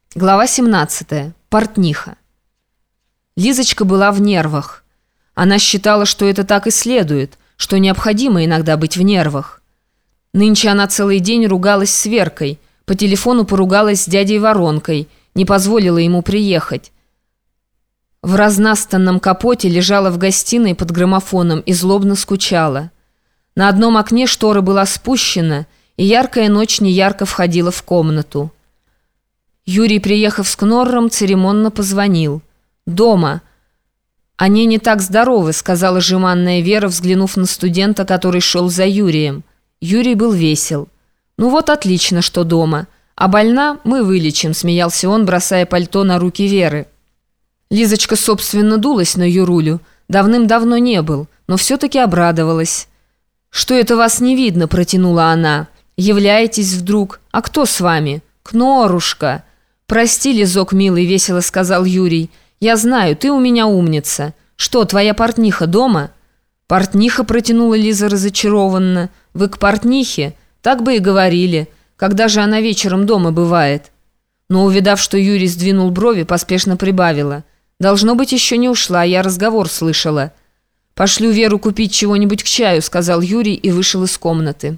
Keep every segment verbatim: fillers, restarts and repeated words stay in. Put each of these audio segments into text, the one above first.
Глава семнадцатая. Портниха. Лизочка была в нервах. Она считала, что это так и следует, что необходимо иногда быть в нервах. Нынче она целый день ругалась с Веркой, по телефону поругалась с дядей Воронкой, не позволила ему приехать. В разнастанном капоте лежала в гостиной под граммофоном и злобно скучала. На одном окне штора была спущена, и яркая ночь неярко входила в комнату. Юрий, приехав с Кнорром, церемонно позвонил. «Дома». «Они не так здоровы», — сказала жеманная Вера, взглянув на студента, который шел за Юрием. Юрий был весел. «Ну вот отлично, что дома. А больна мы вылечим», — смеялся он, бросая пальто на руки Веры. Лизочка, собственно, дулась на Юрулю. Давным-давно не был, но все-таки обрадовалась. «Что это вас не видно?» — протянула она. «Являетесь вдруг. А кто с вами?» «Кнорушка». «Прости, Лизок, милый», — весело сказал Юрий. «Я знаю, ты у меня умница. Что, твоя портниха дома?» «Портниха», — протянула Лиза разочарованно. «Вы к портнихе? Так бы и говорили. Когда же она вечером дома бывает?» Но, увидав, что Юрий сдвинул брови, поспешно прибавила. «Должно быть, еще не ушла, я разговор слышала». «Пошлю Веру купить чего-нибудь к чаю», — сказал Юрий и вышел из комнаты.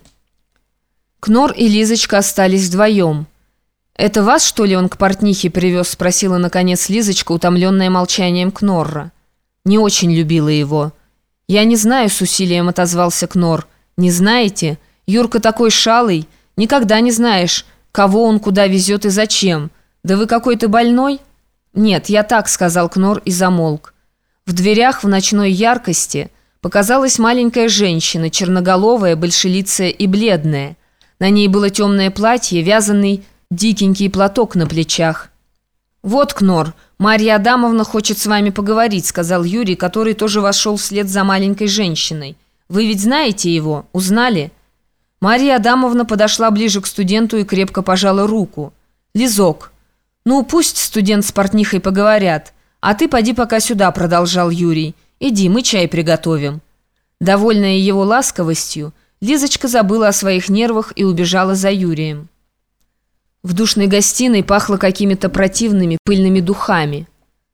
Кнор и Лизочка остались вдвоем. «Это вас, что ли, он к портнихе привез?» — спросила, наконец, Лизочка, утомленная молчанием Кнорра. «Не очень любила его». «Я не знаю», — с усилием отозвался Кнор. «Не знаете? Юрка такой шалый. Никогда не знаешь, кого он куда везет и зачем. Да вы какой-то больной?» «Нет, я так», — сказал Кнор и замолк. В дверях в ночной яркости показалась маленькая женщина, черноголовая, большелицая и бледная. На ней было темное платье, вязаный дикенький платок на плечах. «Вот, Кнор, Марья Адамовна хочет с вами поговорить», — сказал Юрий, который тоже вошел вслед за маленькой женщиной. «Вы ведь знаете его? Узнали?» Марья Адамовна подошла ближе к студенту и крепко пожала руку. «Лизок, ну пусть студент с портнихой поговорят, а ты поди пока сюда», — продолжал Юрий. «Иди, мы чай приготовим». Довольная его ласковостью, Лизочка забыла о своих нервах и убежала за Юрием. В душной гостиной пахло какими-то противными пыльными духами.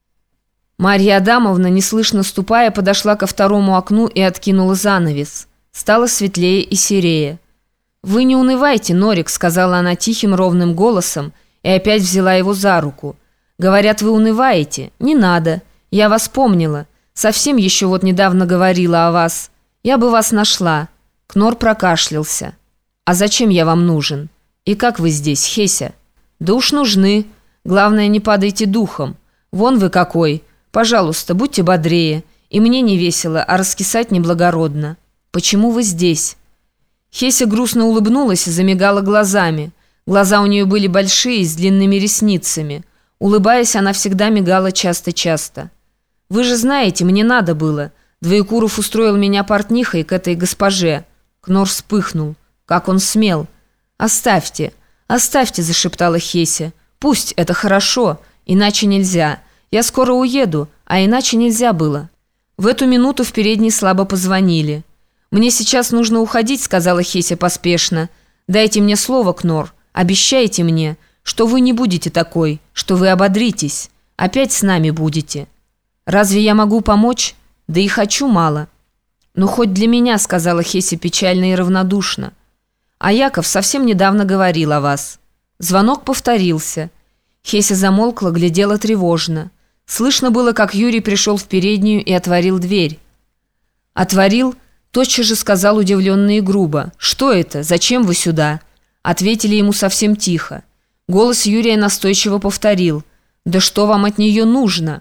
Марья Адамовна, неслышно ступая, подошла ко второму окну и откинула занавес. Стало светлее и серее. «Вы не унывайте, Норик», — сказала она тихим ровным голосом и опять взяла его за руку. «Говорят, вы унываете? Не надо. Я вас помнила. Совсем еще вот недавно говорила о вас. Я бы вас нашла». Кнор прокашлялся. «А зачем я вам нужен? И как вы здесь, Хеся?» «Да уж нужны. Главное, не падайте духом. Вон вы какой. Пожалуйста, будьте бодрее. И мне не весело, а раскисать неблагородно. Почему вы здесь?» Хеся грустно улыбнулась и замигала глазами. Глаза у нее были большие, с длинными ресницами. Улыбаясь, она всегда мигала часто-часто. «Вы же знаете, мне надо было. Двоекуров устроил меня портнихой к этой госпоже». Кнор вспыхнул. Как он смел? «Оставьте, оставьте», — зашептала Хеся. «Пусть, это хорошо, иначе нельзя. Я скоро уеду, а иначе нельзя было». В эту минуту в передней слабо позвонили. «Мне сейчас нужно уходить», — сказала Хеся поспешно. «Дайте мне слово, Кнор, обещайте мне, что вы не будете такой, что вы ободритесь, опять с нами будете». «Разве я могу помочь? Да и хочу мало». «Ну, хоть для меня», — сказала Хеся печально и равнодушно. «А Яков совсем недавно говорил о вас». Звонок повторился. Хеся замолкла, глядела тревожно. Слышно было, как Юрий пришел в переднюю и отворил дверь. Отворил, тотчас же сказал удивленно и грубо: «Что это? Зачем вы сюда?» Ответили ему совсем тихо. Голос Юрия настойчиво повторил: «Да что вам от нее нужно?»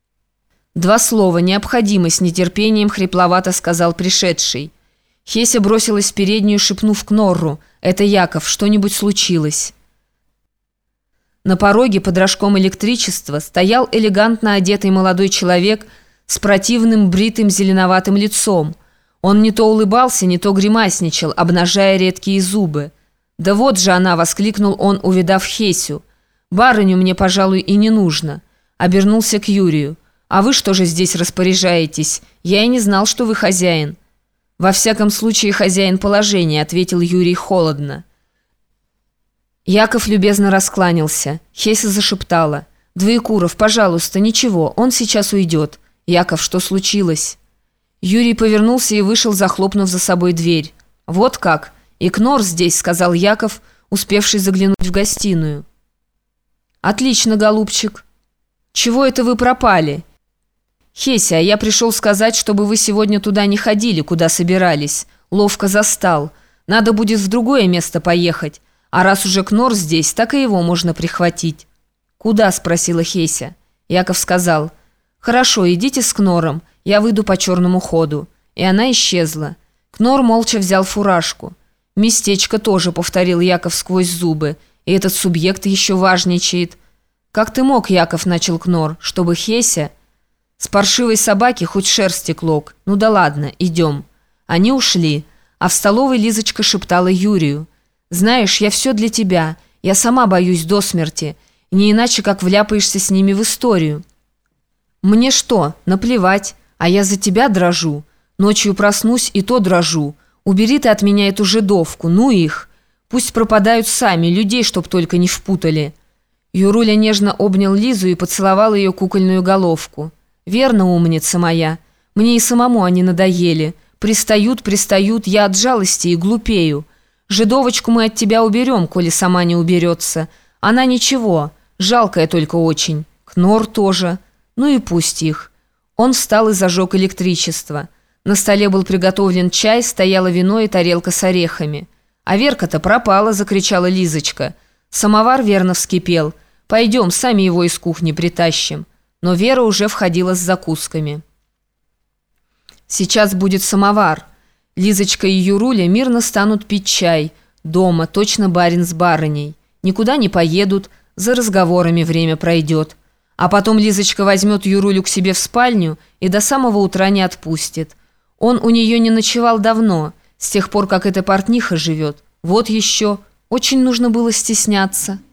Два слова: «необходимо», с нетерпением хрипловато сказал пришедший. Хеся бросилась в переднюю, шепнув Кнорру: «Это Яков, что-нибудь случилось». На пороге под рожком электричества стоял элегантно одетый молодой человек с противным бритым зеленоватым лицом. Он не то улыбался, не то гримасничал, обнажая редкие зубы. «Да вот же она!» — воскликнул он, увидав Хесю. «Барыню мне, пожалуй, и не нужно». Обернулся к Юрию. «А вы что же здесь распоряжаетесь? Я и не знал, что вы хозяин». «Во всяком случае, хозяин положения», — ответил Юрий холодно. Яков любезно раскланялся. Хеся зашептала: «Двоекуров, пожалуйста, ничего, он сейчас уйдет». «Яков, что случилось?» Юрий повернулся и вышел, захлопнув за собой дверь. «Вот как? И Кнор здесь», — сказал Яков, успевший заглянуть в гостиную. «Отлично, голубчик. Чего это вы пропали?» «Хеся, я пришел сказать, чтобы вы сегодня туда не ходили, куда собирались. Ловко застал. Надо будет в другое место поехать. А раз уже Кнор здесь, так и его можно прихватить». «Куда?» – спросила Хеся. Яков сказал: «Хорошо, идите с Кнором, я выйду по черному ходу». И она исчезла. Кнор молча взял фуражку. «Местечко тоже», – повторил Яков сквозь зубы. «И этот субъект еще важничает». «Как ты мог, Яков?» – начал Кнор, – «чтобы Хеся...» «С паршивой собаки хоть шерсти клок. Ну да ладно, идем». Они ушли, а в столовой Лизочка шептала Юрию: «Знаешь, я все для тебя. Я сама боюсь до смерти. Не иначе, как вляпаешься с ними в историю». «Мне что? Наплевать. А я за тебя дрожу. Ночью проснусь, и то дрожу. Убери ты от меня эту жидовку. Ну их. Пусть пропадают сами, людей, чтоб только не впутали». Юруля нежно обнял Лизу и поцеловал ее кукольную головку. «Верно, умница моя. Мне и самому они надоели. Пристают, пристают, я от жалости и глупею. Жидовочку мы от тебя уберем, коли сама не уберется. Она ничего, жалкая только очень. Кнор тоже. Ну и пусть их». Он встал и зажег электричество. На столе был приготовлен чай, стояло вино и тарелка с орехами. «А Верка-то пропала!» – закричала Лизочка. «Самовар верно вскипел. Пойдем, сами его из кухни притащим». Но Вера уже входила с закусками. «Сейчас будет самовар». Лизочка и Юруля мирно станут пить чай. Дома, точно барин с барыней. Никуда не поедут, за разговорами время пройдет. А потом Лизочка возьмет Юрулю к себе в спальню и до самого утра не отпустит. Он у нее не ночевал давно, с тех пор, как эта портниха живет. Вот еще, очень нужно было стесняться».